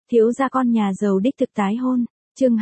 Thiếu gia con nhà giàu đích thực tái hôn. Chương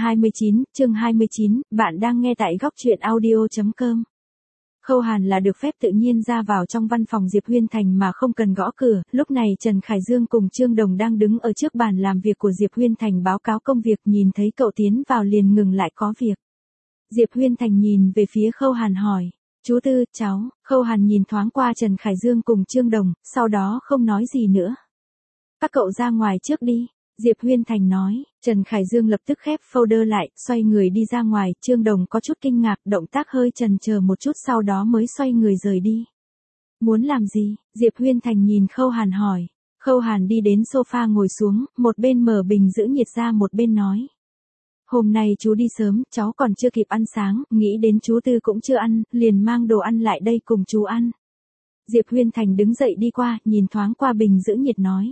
29, bạn đang nghe tại góc truyện audio.com. Khâu Hàn là được phép tự nhiên ra vào trong văn phòng Diệp Huyên Thành mà không cần gõ cửa, lúc này Trần Khải Dương cùng Trương Đồng đang đứng ở trước bàn làm việc của Diệp Huyên Thành báo cáo công việc, nhìn thấy cậu tiến vào liền ngừng lại có việc. Diệp Huyên Thành nhìn về phía Khâu Hàn hỏi, chú Tư, cháu. Khâu Hàn nhìn thoáng qua Trần Khải Dương cùng Trương Đồng, sau đó không nói gì nữa. Các cậu ra ngoài trước đi. Diệp Huyên Thành nói. Trần Khải Dương lập tức khép folder lại, xoay người đi ra ngoài. Trương Đồng có chút kinh ngạc, động tác hơi chần chờ một chút sau đó mới xoay người rời đi. Muốn làm gì? Diệp Huyên Thành nhìn Khâu Hàn hỏi. Khâu Hàn đi đến sofa ngồi xuống, một bên mở bình giữ nhiệt ra một bên nói. Hôm nay chú đi sớm, cháu còn chưa kịp ăn sáng, nghĩ đến chú Tư cũng chưa ăn, liền mang đồ ăn lại đây cùng chú ăn. Diệp Huyên Thành đứng dậy đi qua, nhìn thoáng qua bình giữ nhiệt nói.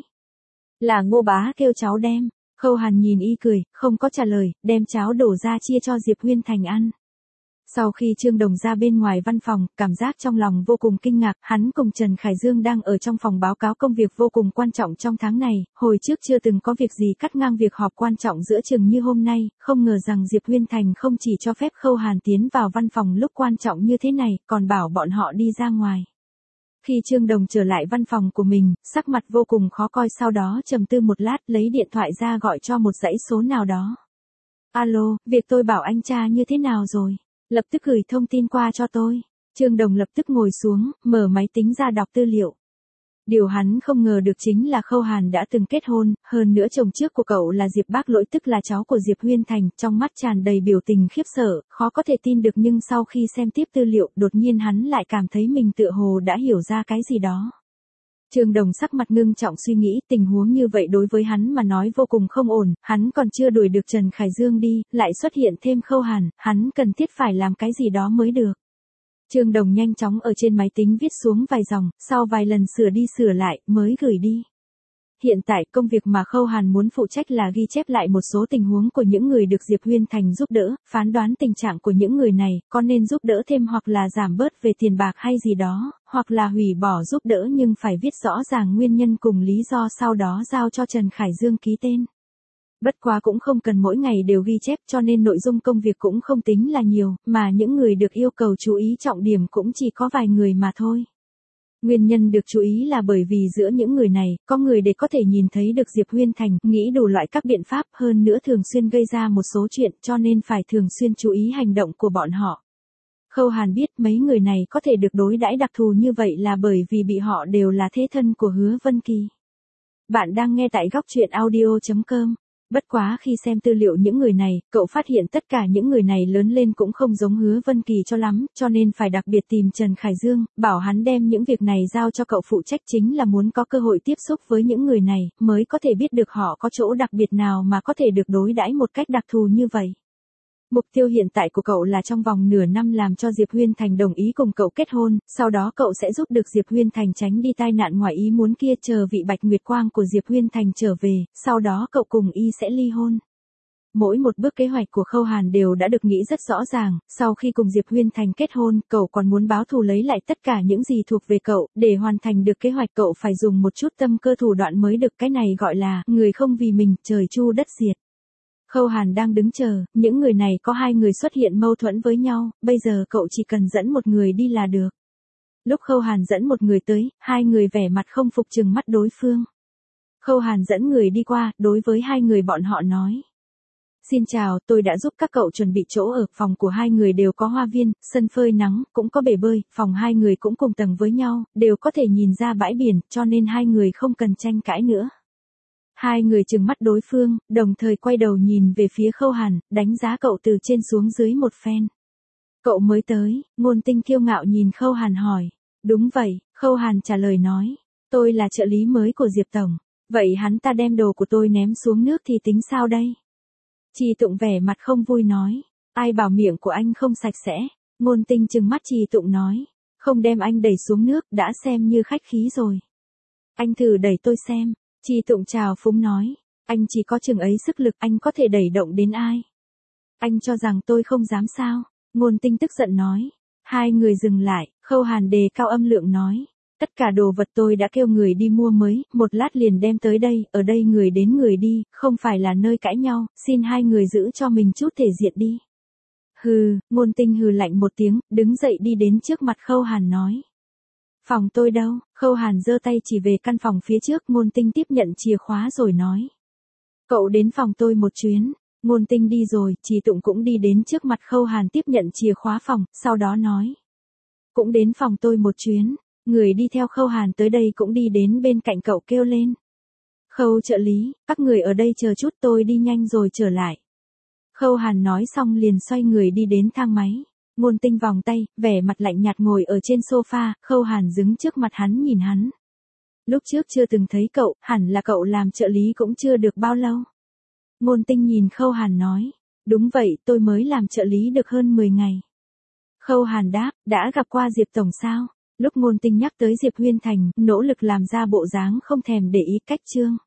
Là Ngô bá kêu cháu đem. Khâu Hàn nhìn y cười, không có trả lời, đem cháo đổ ra chia cho Diệp Huyên Thành ăn. Sau khi Trương Đồng ra bên ngoài văn phòng, cảm giác trong lòng vô cùng kinh ngạc, hắn cùng Trần Khải Dương đang ở trong phòng báo cáo công việc vô cùng quan trọng trong tháng này, hồi trước chưa từng có việc gì cắt ngang việc họp quan trọng giữa chừng như hôm nay, không ngờ rằng Diệp Huyên Thành không chỉ cho phép Khâu Hàn tiến vào văn phòng lúc quan trọng như thế này, còn bảo bọn họ đi ra ngoài. Khi Trương Đồng trở lại văn phòng của mình, sắc mặt vô cùng khó coi, sau đó trầm tư một lát lấy điện thoại ra gọi cho một dãy số nào đó. Alo, việc tôi bảo anh tra như thế nào rồi? Lập tức gửi thông tin qua cho tôi. Trương Đồng lập tức ngồi xuống, mở máy tính ra đọc tư liệu. Điều hắn không ngờ được chính là Khâu Hàn đã từng kết hôn, hơn nữa chồng trước của cậu là Diệp Bác Lỗi, tức là cháu của Diệp Huyên Thành, trong mắt tràn đầy biểu tình khiếp sợ, khó có thể tin được, nhưng sau khi xem tiếp tư liệu, đột nhiên hắn lại cảm thấy mình tựa hồ đã hiểu ra cái gì đó. Trương Đồng sắc mặt ngưng trọng suy nghĩ, tình huống như vậy đối với hắn mà nói vô cùng không ổn, hắn còn chưa đuổi được Trần Khải Dương đi, lại xuất hiện thêm Khâu Hàn, hắn cần thiết phải làm cái gì đó mới được. Trương Đồng nhanh chóng ở trên máy tính viết xuống vài dòng, sau vài lần sửa đi sửa lại, mới gửi đi. Hiện tại công việc mà Khâu Hàn muốn phụ trách là ghi chép lại một số tình huống của những người được Diệp Huyên Thành giúp đỡ, phán đoán tình trạng của những người này, có nên giúp đỡ thêm hoặc là giảm bớt về tiền bạc hay gì đó, hoặc là hủy bỏ giúp đỡ, nhưng phải viết rõ ràng nguyên nhân cùng lý do, sau đó giao cho Trần Khải Dương ký tên. Bất quá cũng không cần mỗi ngày đều ghi chép, cho nên nội dung công việc cũng không tính là nhiều, mà những người được yêu cầu chú ý trọng điểm cũng chỉ có vài người mà thôi. Nguyên nhân được chú ý là bởi vì giữa những người này, có người để có thể nhìn thấy được Diệp Huyên Thành, nghĩ đủ loại các biện pháp, hơn nữa thường xuyên gây ra một số chuyện, cho nên phải thường xuyên chú ý hành động của bọn họ. Khâu Hàn biết mấy người này có thể được đối đãi đặc thù như vậy là bởi vì bị họ đều là thế thân của Hứa Vân Kỳ. Bạn đang nghe tại góc truyện audio.com. Bất quá khi xem tư liệu những người này, cậu phát hiện tất cả những người này lớn lên cũng không giống Hứa Vân Kỳ cho lắm, cho nên phải đặc biệt tìm Trần Khải Dương, bảo hắn đem những việc này giao cho cậu phụ trách, chính là muốn có cơ hội tiếp xúc với những người này, mới có thể biết được họ có chỗ đặc biệt nào mà có thể được đối đãi một cách đặc thù như vậy. Mục tiêu hiện tại của cậu là trong vòng nửa năm làm cho Diệp Huyên Thành đồng ý cùng cậu kết hôn, sau đó cậu sẽ giúp được Diệp Huyên Thành tránh đi tai nạn ngoài ý muốn kia, chờ vị Bạch Nguyệt Quang của Diệp Huyên Thành trở về, sau đó cậu cùng y sẽ ly hôn. Mỗi một bước kế hoạch của Khâu Hàn đều đã được nghĩ rất rõ ràng, sau khi cùng Diệp Huyên Thành kết hôn, cậu còn muốn báo thù lấy lại tất cả những gì thuộc về cậu, để hoàn thành được kế hoạch cậu phải dùng một chút tâm cơ thủ đoạn mới được, cái này gọi là người không vì mình, trời chu đất diệt. Khâu Hàn đang đứng chờ, những người này có hai người xuất hiện mâu thuẫn với nhau, bây giờ cậu chỉ cần dẫn một người đi là được. Lúc Khâu Hàn dẫn một người tới, hai người vẻ mặt không phục trừng mắt đối phương. Khâu Hàn dẫn người đi qua, đối với hai người bọn họ nói. Xin chào, tôi đã giúp các cậu chuẩn bị chỗ ở, phòng của hai người đều có hoa viên, sân phơi nắng, cũng có bể bơi, phòng hai người cũng cùng tầng với nhau, đều có thể nhìn ra bãi biển, cho nên hai người không cần tranh cãi nữa. Hai người trừng mắt đối phương, đồng thời quay đầu nhìn về phía Khâu Hàn, đánh giá cậu từ trên xuống dưới một phen. Cậu mới tới, Ngôn Tinh kiêu ngạo nhìn Khâu Hàn hỏi. Đúng vậy, Khâu Hàn trả lời nói. Tôi là trợ lý mới của Diệp Tổng. Vậy hắn ta đem đồ của tôi ném xuống nước thì tính sao đây? Trì Tụng vẻ mặt không vui nói. Ai bảo miệng của anh không sạch sẽ? Ngôn Tinh trừng mắt Trì Tụng nói. Không đem anh đẩy xuống nước, đã xem như khách khí rồi. Anh thử đẩy tôi xem. Trì Tụng chào phúng nói, anh chỉ có chừng ấy sức lực, anh có thể đẩy động đến ai? Anh cho rằng tôi không dám sao? Ngôn Tinh tức giận nói. Hai người dừng lại, Khâu Hàn đề cao âm lượng nói. Tất cả đồ vật tôi đã kêu người đi mua mới, một lát liền đem tới đây, ở đây người đến người đi, không phải là nơi cãi nhau, xin hai người giữ cho mình chút thể diện đi. Hừ, Ngôn Tinh hừ lạnh một tiếng, đứng dậy đi đến trước mặt Khâu Hàn nói. Phòng tôi đâu? Khâu Hàn giơ tay chỉ về căn phòng phía trước, Ngôn Tinh tiếp nhận chìa khóa rồi nói. Cậu đến phòng tôi một chuyến. Ngôn Tinh đi rồi, Trì Tụng cũng đi đến trước mặt Khâu Hàn tiếp nhận chìa khóa phòng, sau đó nói. Cũng đến phòng tôi một chuyến. Người đi theo Khâu Hàn tới đây cũng đi đến bên cạnh cậu kêu lên. Khâu trợ lý, các người ở đây chờ chút, tôi đi nhanh rồi trở lại. Khâu Hàn nói xong liền xoay người đi đến thang máy. Ngôn Tinh vòng tay, vẻ mặt lạnh nhạt ngồi ở trên sofa, Khâu Hàn đứng trước mặt hắn nhìn hắn. Lúc trước chưa từng thấy cậu, hẳn là cậu làm trợ lý cũng chưa được bao lâu. Ngôn Tinh nhìn Khâu Hàn nói. Đúng vậy, tôi mới làm trợ lý được hơn 10 ngày. Khâu Hàn đáp, đã gặp qua Diệp Tổng sao? Lúc Ngôn Tinh nhắc tới Diệp Huyên Thành, nỗ lực làm ra bộ dáng không thèm để ý cách Trương